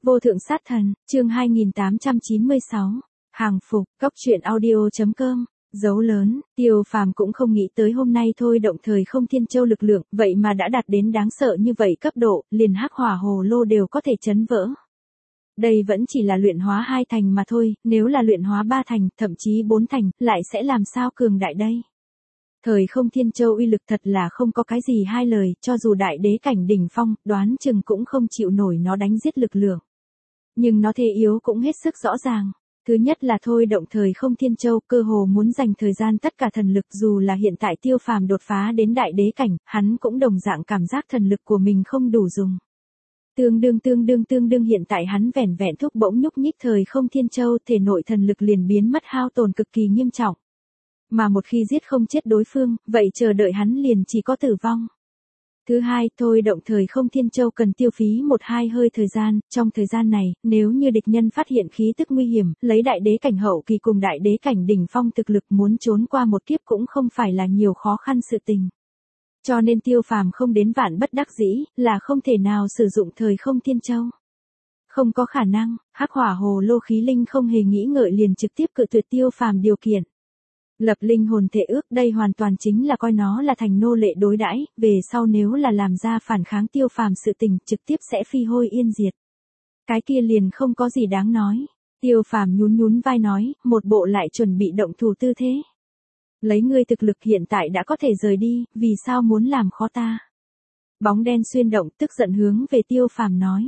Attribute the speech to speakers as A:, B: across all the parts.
A: Vô thượng sát thần, chương 2896. Hàng phục, cóc truyện audio.com. Dấu lớn, Tiêu Phàm cũng không nghĩ tới hôm nay thôi động thời không thiên châu lực lượng, vậy mà đã đạt đến đáng sợ như vậy cấp độ, liền hắc hỏa hồ lô đều có thể chấn vỡ. Đây vẫn chỉ là luyện hóa 2 thành mà thôi, nếu là luyện hóa 3 thành, thậm chí 4 thành, lại sẽ làm sao cường đại đây? Thời không thiên châu uy lực thật là không có cái gì hai lời, cho dù đại đế cảnh đỉnh phong, đoán chừng cũng không chịu nổi nó đánh giết lực lượng. Nhưng nó thế yếu cũng hết sức rõ ràng. Thứ nhất là thôi động thời không thiên châu, cơ hồ muốn dành thời gian tất cả thần lực, dù là hiện tại Tiêu Phàm đột phá đến đại đế cảnh, hắn cũng đồng dạng cảm giác thần lực của mình không đủ dùng. Tương đương hiện tại hắn vẻn vẹn thúc bỗng nhúc nhích thời không thiên châu, thể nội thần lực liền biến mất hao tổn cực kỳ nghiêm trọng. Mà một khi giết không chết đối phương, vậy chờ đợi hắn liền chỉ có tử vong. Thứ hai, thôi động thời không thiên châu cần tiêu phí 1-2 hơi thời gian, trong thời gian này, nếu như địch nhân phát hiện khí tức nguy hiểm, lấy đại đế cảnh hậu kỳ cùng đại đế cảnh đỉnh phong thực lực muốn trốn qua một kiếp cũng không phải là nhiều khó khăn sự tình. Cho nên Tiêu Phàm không đến vạn bất đắc dĩ, là không thể nào sử dụng thời không thiên châu. Không có khả năng, hắc hỏa hồ lô khí linh không hề nghĩ ngợi liền trực tiếp cự tuyệt Tiêu Phàm điều kiện. Lập linh hồn thể ước, đây hoàn toàn chính là coi nó là thành nô lệ đối đãi, về sau nếu là làm ra phản kháng Tiêu Phàm sự tình, trực tiếp sẽ phi hôi yên diệt. Cái kia liền không có gì đáng nói. Tiêu Phàm nhún vai nói, một bộ lại chuẩn bị động thủ tư thế. Lấy ngươi thực lực hiện tại đã có thể rời đi, vì sao muốn làm khó ta? Bóng đen xuyên động tức giận hướng về Tiêu Phàm nói.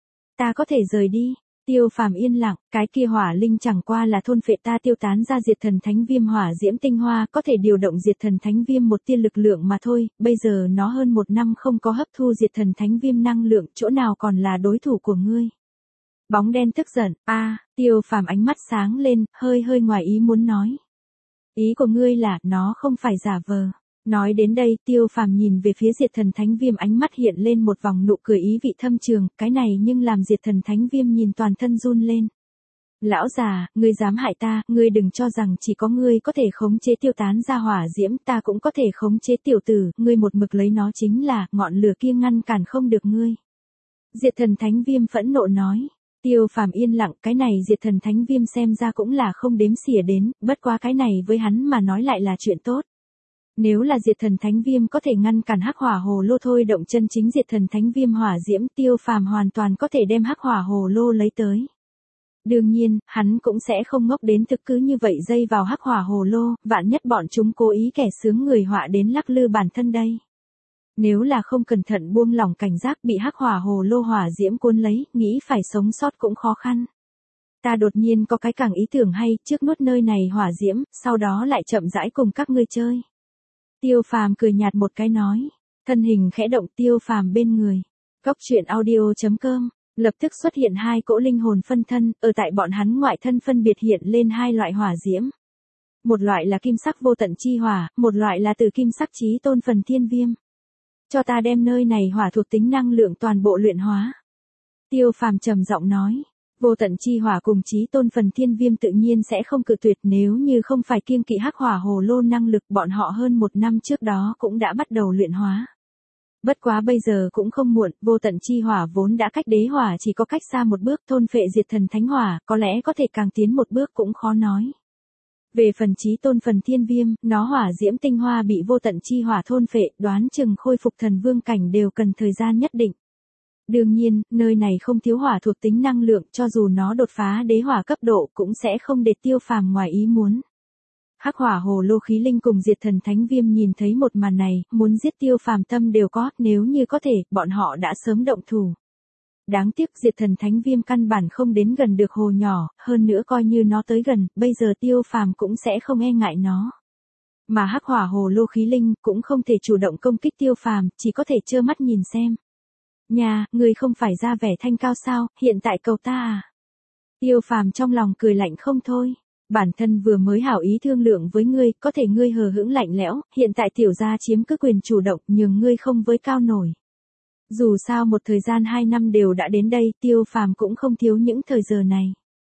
A: Ta có thể rời đi. Tiêu Phàm yên lặng, cái kia hỏa linh chẳng qua là thôn phệ ta tiêu tán ra diệt thần thánh viêm hỏa diễm tinh hoa, có thể điều động diệt thần thánh viêm một tia lực lượng mà thôi, bây giờ nó hơn 1 năm không có hấp thu diệt thần thánh viêm năng lượng, chỗ nào còn là đối thủ của ngươi. Bóng đen tức giận, Tiêu Phàm ánh mắt sáng lên, hơi ngoài ý muốn nói. Ý của ngươi là, nó không phải giả vờ. Nói đến đây, Tiêu Phàm nhìn về phía diệt thần thánh viêm, ánh mắt hiện lên một vòng nụ cười ý vị thâm trường, cái này nhưng làm diệt thần thánh viêm nhìn toàn thân run lên. Lão già, ngươi dám hại ta, ngươi đừng cho rằng chỉ có ngươi có thể khống chế tiêu tán ra hỏa diễm, ta cũng có thể khống chế tiểu tử, ngươi một mực lấy nó chính là, ngọn lửa kia ngăn cản không được ngươi. Diệt thần thánh viêm phẫn nộ nói. Tiêu Phàm yên lặng, cái này diệt thần thánh viêm xem ra cũng là không đếm xỉa đến, bất quá cái này với hắn mà nói lại là chuyện tốt. Nếu là diệt thần thánh viêm có thể ngăn cản hắc hỏa hồ lô thôi động chân chính diệt thần thánh viêm hỏa diễm, Tiêu Phàm hoàn toàn có thể đem hắc hỏa hồ lô lấy tới. Đương nhiên, hắn cũng sẽ không ngốc đến thực cứ như vậy dây vào hắc hỏa hồ lô, vạn nhất bọn chúng cố ý kẻ sướng người họa đến lắc lư bản thân đây. Nếu là không cẩn thận buông lỏng cảnh giác bị hắc hỏa hồ lô hỏa diễm cuốn lấy, nghĩ phải sống sót cũng khó khăn. Ta đột nhiên có cái càng ý tưởng hay, trước nuốt nơi này hỏa diễm, sau đó lại chậm rãi cùng các ngươi chơi. Tiêu Phàm cười nhạt một cái nói, thân hình khẽ động, Tiêu Phàm bên người. Cóc truyện audio.com, lập tức xuất hiện 2 cỗ linh hồn phân thân, ở tại bọn hắn ngoại thân phân biệt hiện lên 2 loại hỏa diễm. Một loại là kim sắc vô tận chi hỏa, một loại là từ kim sắc chí tôn phần thiên viêm. Cho ta đem nơi này hỏa thuộc tính năng lượng toàn bộ luyện hóa. Tiêu Phàm trầm giọng nói. Vô tận chi hỏa cùng chí tôn phần thiên viêm tự nhiên sẽ không cự tuyệt, nếu như không phải kiêng kỵ hắc hỏa hồ lô năng lực, bọn họ hơn 1 năm trước đó cũng đã bắt đầu luyện hóa. Bất quá bây giờ cũng không muộn, vô tận chi hỏa vốn đã cách đế hỏa chỉ có cách xa một bước, thôn phệ diệt thần thánh hỏa, có lẽ có thể càng tiến một bước cũng khó nói. Về phần chí tôn phần thiên viêm, nó hỏa diễm tinh hoa bị vô tận chi hỏa thôn phệ, đoán chừng khôi phục thần vương cảnh đều cần thời gian nhất định. Đương nhiên, nơi này không thiếu hỏa thuộc tính năng lượng, cho dù nó đột phá đế hỏa cấp độ cũng sẽ không để Tiêu Phàm ngoài ý muốn. Hắc hỏa hồ lô khí linh cùng diệt thần thánh viêm nhìn thấy một màn này, muốn giết Tiêu Phàm tâm đều có, nếu như có thể, bọn họ đã sớm động thủ. Đáng tiếc diệt thần thánh viêm căn bản không đến gần được hồ nhỏ, hơn nữa coi như nó tới gần, bây giờ Tiêu Phàm cũng sẽ không e ngại nó. Mà hắc hỏa hồ lô khí linh cũng không thể chủ động công kích Tiêu Phàm, chỉ có thể trơ mắt nhìn xem. Nhà, người không phải ra vẻ thanh cao sao, hiện tại cầu ta à? Tiêu Phàm trong lòng cười lạnh không thôi. Bản thân vừa mới hảo ý thương lượng với ngươi, có thể ngươi hờ hững lạnh lẽo, hiện tại tiểu gia chiếm cứ quyền chủ động, nhường ngươi không với cao nổi. Dù sao một thời gian 2 năm đều đã đến đây, Tiêu Phàm cũng không thiếu những thời giờ này.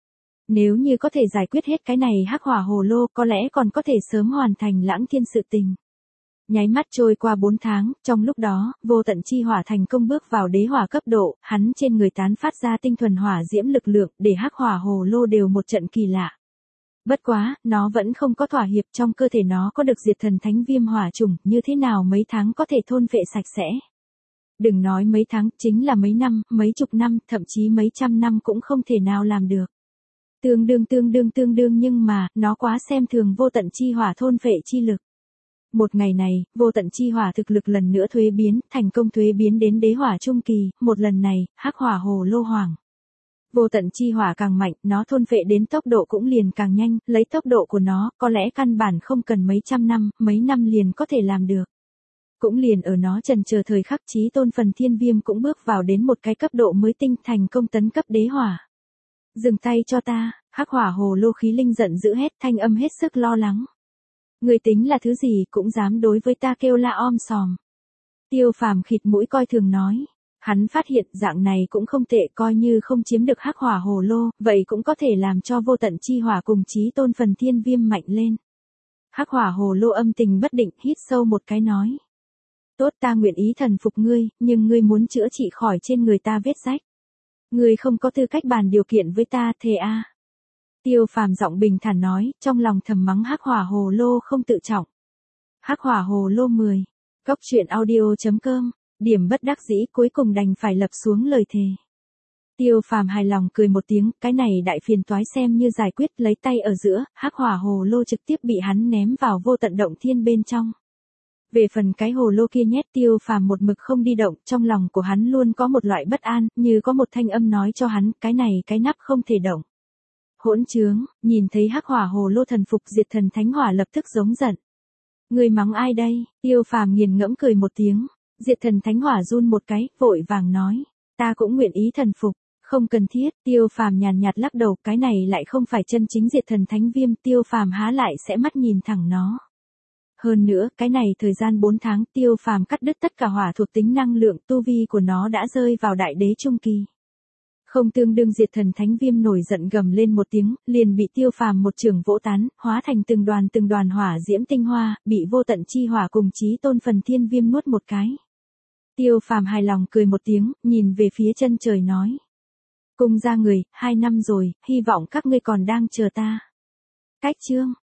A: Nếu như có thể giải quyết hết cái này hắc hỏa hồ lô, có lẽ còn có thể sớm hoàn thành lãng thiên sự tình. Nháy mắt trôi qua 4 tháng, trong lúc đó, vô tận chi hỏa thành công bước vào đế hỏa cấp độ, hắn trên người tán phát ra tinh thuần hỏa diễm lực lượng, để hắc hỏa hồ lô đều một trận kỳ lạ. Bất quá, nó vẫn không có thỏa hiệp, trong cơ thể nó có được diệt thần thánh viêm hỏa trùng, như thế nào mấy tháng có thể thôn phệ sạch sẽ. Đừng nói mấy tháng, chính là mấy năm, mấy chục năm, thậm chí mấy trăm năm cũng không thể nào làm được. Tương đương nhưng mà, nó quá xem thường vô tận chi hỏa thôn phệ chi lực. Một ngày này, vô tận chi hỏa thực lực lần nữa thuế biến, thành công thuế biến đến đế hỏa trung kỳ, một lần này, hắc hỏa hồ lô hoàng. Vô tận chi hỏa càng mạnh, nó thôn phệ đến tốc độ cũng liền càng nhanh, lấy tốc độ của nó, có lẽ căn bản không cần mấy trăm năm, mấy năm liền có thể làm được. Cũng liền ở nó chần chờ thời khắc chí tôn phần thiên viêm cũng bước vào đến một cái cấp độ mới tinh thành công tấn cấp đế hỏa. Dừng tay cho ta, hắc hỏa hồ lô khí linh giận dữ hét thanh âm hết sức lo lắng. Người tính là thứ gì cũng dám đối với ta kêu la om sòm. Tiêu Phàm khịt mũi coi thường nói. Hắn phát hiện dạng này cũng không tệ, coi như không chiếm được hắc hỏa hồ lô, vậy cũng có thể làm cho vô tận chi hỏa cùng chí tôn phần thiên viêm mạnh lên. Hắc hỏa hồ lô âm tình bất định, hít sâu một cái nói. Tốt, ta nguyện ý thần phục ngươi, nhưng ngươi muốn chữa trị khỏi trên người ta vết rách. Ngươi không có tư cách bàn điều kiện với ta, thề a. Tiêu Phàm giọng bình thản nói, trong lòng thầm mắng hắc hỏa hồ lô không tự trọng. Hắc hỏa hồ lô 10. Cốc truyện audio.com. Điểm bất đắc dĩ cuối cùng đành phải lập xuống lời thề. Tiêu Phàm hài lòng cười một tiếng, cái này đại phiền toái xem như giải quyết, lấy tay ở giữa, hắc hỏa hồ lô trực tiếp bị hắn ném vào vô tận động thiên bên trong. Về phần cái hồ lô kia nhét, Tiêu Phàm một mực không đi động, trong lòng của hắn luôn có một loại bất an, như có một thanh âm nói cho hắn, cái này cái nắp không thể động. Hỗn trướng, nhìn thấy hắc hỏa hồ lô thần phục, diệt thần thánh hỏa lập tức giống giận. Người mắng ai đây? Tiêu Phàm nghiền ngẫm cười một tiếng. Diệt thần thánh hỏa run một cái, vội vàng nói, ta cũng nguyện ý thần phục, không cần thiết. Tiêu Phàm nhàn nhạt lắc đầu, cái này lại không phải chân chính diệt thần thánh viêm, Tiêu Phàm há lại sẽ mắt nhìn thẳng nó. Hơn nữa, cái này thời gian 4 tháng, Tiêu Phàm cắt đứt tất cả hỏa thuộc tính năng lượng, tu vi của nó đã rơi vào đại đế trung kỳ. Không tương đương diệt thần thánh viêm nổi giận gầm lên một tiếng, liền bị Tiêu Phàm một chưởng vỗ tán, hóa thành từng đoàn hỏa diễm tinh hoa, bị vô tận chi hỏa cùng chí tôn phần thiên viêm nuốt một cái. Tiêu Phàm hài lòng cười một tiếng, nhìn về phía chân trời nói. Cung ra người, 2 năm rồi, hy vọng các ngươi còn đang chờ ta. Cách chương.